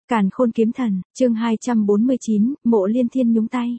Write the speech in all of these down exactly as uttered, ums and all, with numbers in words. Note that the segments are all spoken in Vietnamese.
Càn Khôn Kiếm Thần, chương hai trăm bốn mươi chín, Mộ Liên Thiên nhúng tay.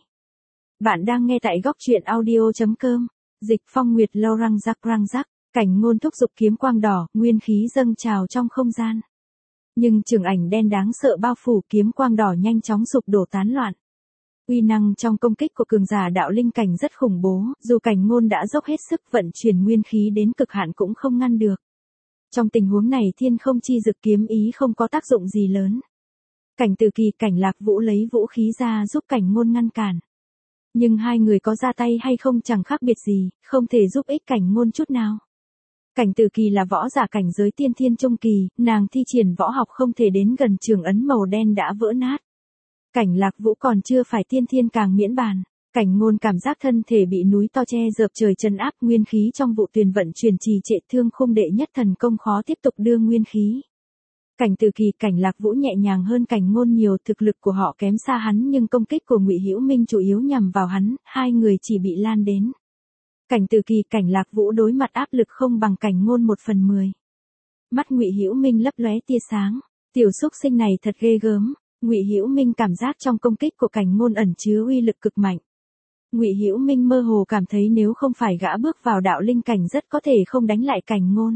Bạn đang nghe tại góc truyện audio.com, dịch Phong Nguyệt lâu răng rắc răng rắc, cảnh ngôn thúc giục kiếm quang đỏ, nguyên khí dâng trào trong không gian. Nhưng trường ảnh đen đáng sợ bao phủ kiếm quang đỏ nhanh chóng sụp đổ tán loạn. Uy năng trong công kích của cường giả đạo linh cảnh rất khủng bố, dù cảnh ngôn đã dốc hết sức vận chuyển nguyên khí đến cực hạn cũng không ngăn được. Trong tình huống này Thiên Không Chi Dực kiếm ý không có tác dụng gì lớn. Cảnh Từ Kỳ, Cảnh Lạc Vũ lấy vũ khí ra giúp cảnh ngôn ngăn cản. Nhưng hai người có ra tay hay không chẳng khác biệt gì, không thể giúp ích cảnh ngôn chút nào. Cảnh Từ Kỳ là võ giả cảnh giới tiên thiên trung kỳ, nàng thi triển võ học không thể đến gần trường ấn màu đen đã vỡ nát. Cảnh Lạc Vũ còn chưa phải tiên thiên càng miễn bàn. Cảnh ngôn cảm giác thân thể bị núi to che dợp trời chân áp, nguyên khí trong vụ tuyền vận chuyển trì trệ, Thương Khung đệ nhất thần công khó tiếp tục đưa nguyên khí. Cảnh Từ Kỳ, Cảnh Lạc Vũ nhẹ nhàng hơn cảnh ngôn nhiều, thực lực của họ kém xa hắn nhưng công kích của Ngụy Hữu Minh chủ yếu nhằm vào hắn, hai người chỉ bị lan đến. Cảnh Từ Kỳ, Cảnh Lạc Vũ đối mặt áp lực không bằng cảnh ngôn một phần mười. Mắt Ngụy Hữu Minh lấp lóe tia sáng, tiểu xúc sinh này thật ghê gớm. Ngụy Hữu Minh cảm giác trong công kích của cảnh ngôn ẩn chứa uy lực cực mạnh. Ngụy Hữu Minh mơ hồ cảm thấy nếu không phải gã bước vào đạo linh cảnh rất có thể không đánh lại cảnh ngôn.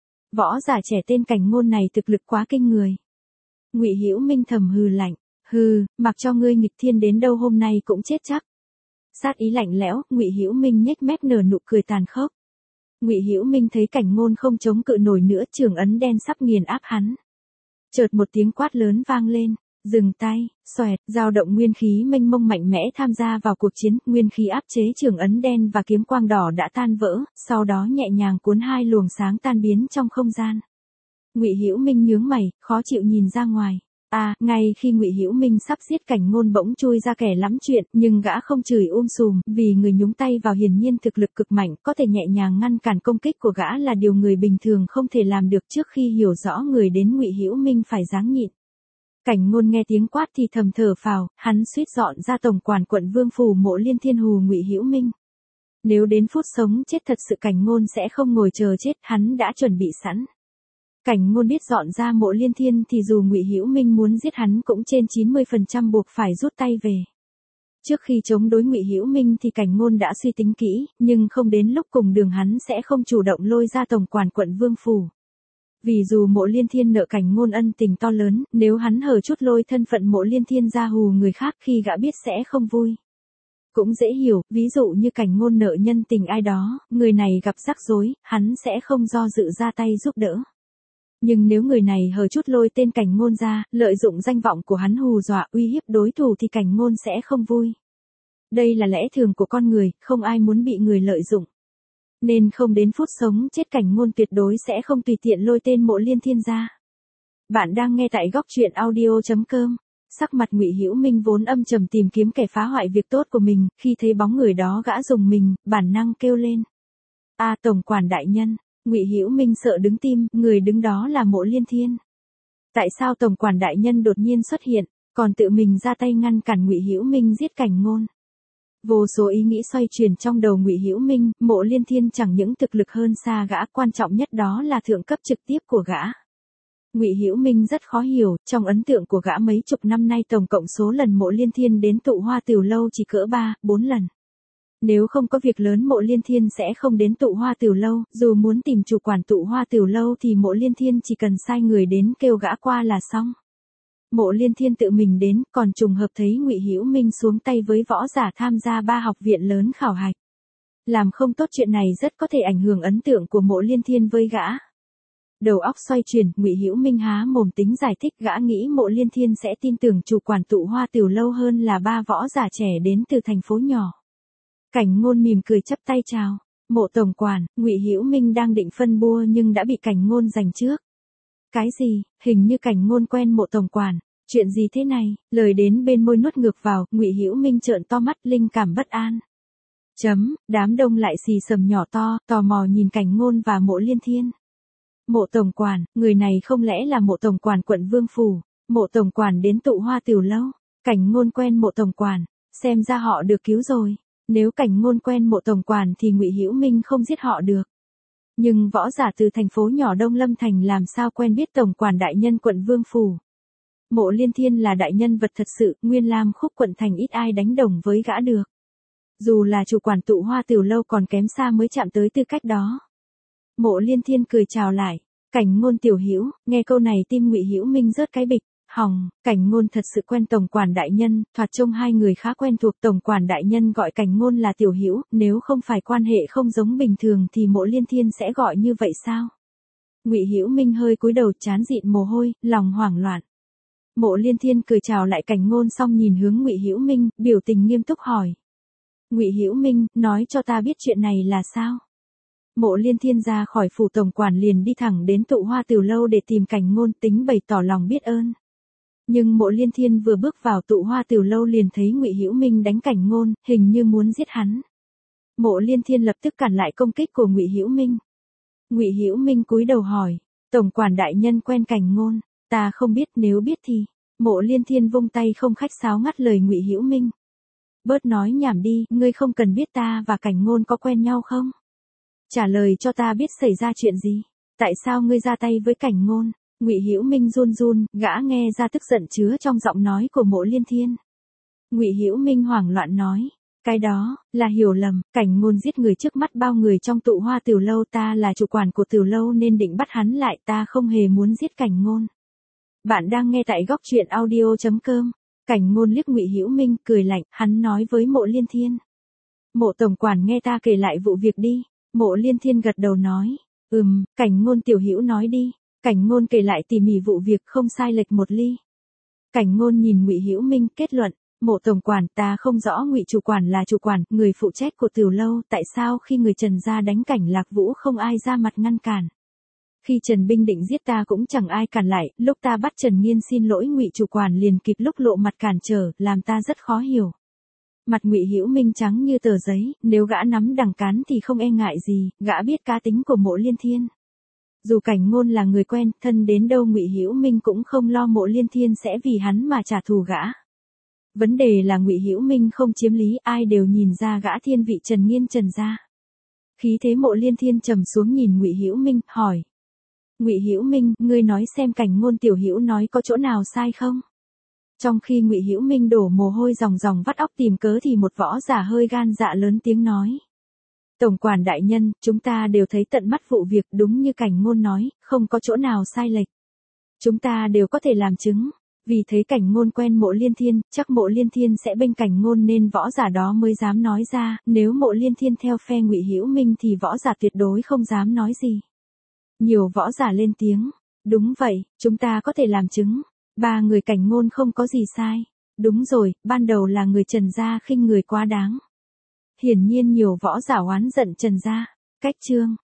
Võ giả trẻ tên cảnh ngôn này thực lực quá kinh người. Ngụy Hữu Minh thầm hừ lạnh, hừ, mặc cho ngươi nghịch thiên đến đâu hôm nay cũng chết chắc. Sát ý lạnh lẽo, Ngụy Hữu Minh nhếch mép nở nụ cười tàn khốc. Ngụy Hữu Minh thấy cảnh ngôn không chống cự nổi nữa, trường ấn đen sắp nghiền áp hắn. Chợt một tiếng quát lớn vang lên, dừng tay, xoẹt, dao động nguyên khí mênh mông mạnh mẽ tham gia vào cuộc chiến, nguyên khí áp chế trường ấn đen và kiếm quang đỏ đã tan vỡ, sau đó nhẹ nhàng cuốn hai luồng sáng tan biến trong không gian. Ngụy Hữu Minh nhướng mày, khó chịu nhìn ra ngoài. À, ngay khi Ngụy Hữu Minh sắp giết cảnh ngôn bỗng chui ra kẻ lắm chuyện, nhưng gã không chửi um sùm, vì người nhúng tay vào hiển nhiên thực lực cực mạnh, có thể nhẹ nhàng ngăn cản công kích của gã là điều người bình thường không thể làm được. Trước khi hiểu rõ người đến, Ngụy Hữu Minh phải ráng nhịn. Cảnh ngôn nghe tiếng quát thì thầm thở phào, hắn suýt dọn ra tổng quản quận Vương phủ Mộ Liên Thiên hù Ngụy Hữu Minh. Nếu đến phút sống chết thật sự cảnh ngôn sẽ không ngồi chờ chết, hắn đã chuẩn bị sẵn. Cảnh ngôn biết dọn ra Mộ Liên Thiên thì dù Ngụy Hữu Minh muốn giết hắn cũng trên chín mươi phần trăm buộc phải rút tay về. Trước khi chống đối Ngụy Hữu Minh thì cảnh ngôn đã suy tính kỹ, nhưng không đến lúc cùng đường hắn sẽ không chủ động lôi ra tổng quản quận Vương phủ. Vì dù Mộ Liên Thiên nợ cảnh ngôn ân tình to lớn, nếu hắn hở chút lôi thân phận Mộ Liên Thiên ra hù người khác khi gã biết sẽ không vui. Cũng dễ hiểu, ví dụ như cảnh ngôn nợ nhân tình ai đó, người này gặp rắc rối, hắn sẽ không do dự ra tay giúp đỡ. Nhưng nếu người này hở chút lôi tên cảnh ngôn ra, lợi dụng danh vọng của hắn hù dọa uy hiếp đối thủ thì cảnh ngôn sẽ không vui. Đây là lẽ thường của con người, không ai muốn bị người lợi dụng. Nên không đến phút sống chết cảnh ngôn tuyệt đối sẽ không tùy tiện lôi tên Mộ Liên Thiên ra. Bạn đang nghe tại góc truyện audio.com. Sắc mặt Ngụy Hữu Minh vốn âm trầm tìm kiếm kẻ phá hoại việc tốt của mình, khi thấy bóng người đó gã dùng mình, bản năng kêu lên. A à, tổng quản đại nhân. Ngụy Hữu Minh sợ đứng tim, người đứng đó là Mộ Liên Thiên. Tại sao tổng quản đại nhân đột nhiên xuất hiện, còn tự mình ra tay ngăn cản Ngụy Hữu Minh giết cảnh ngôn? Vô số ý nghĩ xoay chuyển trong đầu Ngụy Hữu Minh, Mộ Liên Thiên chẳng những thực lực hơn xa gã, quan trọng nhất đó là thượng cấp trực tiếp của gã. Ngụy Hữu Minh rất khó hiểu, trong ấn tượng của gã mấy chục năm nay tổng cộng số lần Mộ Liên Thiên đến Tụ Hoa Tiểu lâu chỉ cỡ ba, bốn lần. Nếu không có việc lớn Mộ Liên Thiên sẽ không đến Tụ Hoa Tiểu lâu, dù muốn tìm chủ quản Tụ Hoa Tiểu lâu thì Mộ Liên Thiên chỉ cần sai người đến kêu gã qua là xong. Mộ Liên Thiên tự mình đến, còn trùng hợp thấy Ngụy Hữu Minh xuống tay với võ giả tham gia ba học viện lớn khảo hạch. Làm không tốt chuyện này rất có thể ảnh hưởng ấn tượng của Mộ Liên Thiên với gã. Đầu óc xoay chuyển, Ngụy Hữu Minh há mồm tính giải thích, gã nghĩ Mộ Liên Thiên sẽ tin tưởng chủ quản Tụ Hoa Tiểu lâu hơn là ba võ giả trẻ đến từ thành phố nhỏ. Cảnh ngôn mỉm cười chắp tay chào. Mộ tổng quản, Ngụy Hữu Minh đang định phân bua nhưng đã bị cảnh ngôn giành trước. Cái gì, hình như cảnh ngôn quen Mộ tổng quản, chuyện gì thế này? Lời đến bên môi nuốt ngược vào, Ngụy Hữu Minh trợn to mắt, linh cảm bất an. Chấm, đám đông lại xì xầm nhỏ to, tò mò nhìn cảnh ngôn và Mộ Liên Thiên. Mộ tổng quản, người này không lẽ là Mộ tổng quản quận Vương phủ? Mộ tổng quản đến Tụ Hoa Tiểu lâu, cảnh ngôn quen Mộ tổng quản, xem ra họ được cứu rồi. Nếu cảnh ngôn quen Mộ tổng quản thì Ngụy Hữu Minh không giết họ được. Nhưng võ giả từ thành phố nhỏ Đông Lâm Thành làm sao quen biết tổng quản đại nhân quận Vương phủ? Mộ Liên Thiên là đại nhân vật thật sự, Nguyên Lam Khúc quận thành ít ai đánh đồng với gã được. Dù là chủ quản tụ Hoa Tiểu lâu còn kém xa mới chạm tới tư cách đó. Mộ Liên Thiên cười chào lại, Cảnh Ngôn tiểu hữu, nghe câu này tim Ngụy Hữu Minh rớt cái bịch. Hỏng, Cảnh Ngôn thật sự quen tổng quản đại nhân, thoạt trông hai người khá quen thuộc. Tổng quản đại nhân gọi Cảnh Ngôn là tiểu hữu, nếu không phải quan hệ không giống bình thường thì Mộ Liên Thiên sẽ gọi như vậy sao? Ngụy Hữu Minh hơi cúi đầu, trán dịn mồ hôi, lòng hoảng loạn. Mộ Liên Thiên cười chào lại Cảnh Ngôn xong nhìn hướng Ngụy Hữu Minh, biểu tình nghiêm túc hỏi. Ngụy Hữu Minh, nói cho ta biết chuyện này là sao? Mộ Liên Thiên ra khỏi phủ tổng quản liền đi thẳng đến tụ Hoa Tiểu lâu để tìm Cảnh Ngôn, tính bày tỏ lòng biết ơn. Nhưng Mộ Liên Thiên vừa bước vào tụ Hoa Tiểu lâu liền thấy Ngụy Hữu Minh đánh Cảnh Ngôn, hình như muốn giết hắn. Mộ Liên Thiên lập tức cản lại công kích của Ngụy Hữu Minh. Ngụy Hữu Minh cúi đầu hỏi, tổng quản đại nhân quen Cảnh Ngôn, ta không biết, nếu biết thì. Mộ Liên Thiên vung tay không khách sáo ngắt lời Ngụy Hữu Minh. Bớt nói nhảm đi, ngươi không cần biết ta và Cảnh Ngôn có quen nhau không? Trả lời cho ta biết xảy ra chuyện gì, tại sao ngươi ra tay với Cảnh Ngôn? Ngụy Hữu Minh run run, gã nghe ra tức giận chứa trong giọng nói của Mộ Liên Thiên. Ngụy Hữu Minh hoảng loạn nói, cái đó là hiểu lầm, Cảnh Ngôn giết người trước mắt bao người trong tụ Hoa Tiểu lâu, ta là chủ quản của Tiểu lâu nên định bắt hắn lại, ta không hề muốn giết Cảnh Ngôn. Bạn đang nghe tại góc truyện audio chấm com. Cảnh Ngôn liếc Ngụy Hữu Minh, cười lạnh, hắn nói với Mộ Liên Thiên. Mộ tổng quản nghe ta kể lại vụ việc đi. Mộ Liên Thiên gật đầu nói, ừm, Cảnh Ngôn tiểu hữu nói đi. Cảnh Ngôn kể lại tỉ mỉ vụ việc, không sai lệch một ly. Cảnh Ngôn nhìn Ngụy Hữu Minh, kết luận, Mộ tổng quản, ta không rõ Ngụy chủ quản là chủ quản, người phụ trách của Tiểu lâu, tại sao khi người Trần gia đánh Cảnh Lạc Vũ không ai ra mặt ngăn cản. Khi Trần Binh định giết ta cũng chẳng ai cản lại, lúc ta bắt Trần Nghiên xin lỗi Ngụy chủ quản liền kịp lúc lộ mặt cản trở, làm ta rất khó hiểu. Mặt Ngụy Hữu Minh trắng như tờ giấy, nếu gã nắm đằng cán thì không e ngại gì, gã biết cá tính của Mộ Liên Thiên. Dù Cảnh Ngôn là người quen, thân đến đâu Ngụy Hữu Minh cũng không lo Mộ Liên Thiên sẽ vì hắn mà trả thù gã. Vấn đề là Ngụy Hữu Minh không chiếm lý, ai đều nhìn ra gã thiên vị Trần Nghiên Trần gia. Khí thế Mộ Liên Thiên trầm xuống nhìn Ngụy Hữu Minh, hỏi. Ngụy Hữu Minh, ngươi nói xem Cảnh Ngôn tiểu hữu nói có chỗ nào sai không? Trong khi Ngụy Hữu Minh đổ mồ hôi ròng ròng vắt óc tìm cớ thì một võ giả hơi gan dạ lớn tiếng nói. Tổng quản đại nhân, chúng ta đều thấy tận mắt vụ việc, đúng như Cảnh Ngôn nói, không có chỗ nào sai lệch. Chúng ta đều có thể làm chứng, vì thấy Cảnh Ngôn quen Mộ Liên Thiên, chắc Mộ Liên Thiên sẽ bênh Cảnh Ngôn nên võ giả đó mới dám nói ra, nếu Mộ Liên Thiên theo phe Ngụy Hữu Minh thì võ giả tuyệt đối không dám nói gì. Nhiều võ giả lên tiếng, đúng vậy, chúng ta có thể làm chứng, ba người Cảnh Ngôn không có gì sai. Đúng rồi, ban đầu là người Trần gia khinh người quá đáng. Hiển nhiên nhiều võ giả oán giận Trần gia. Cách chương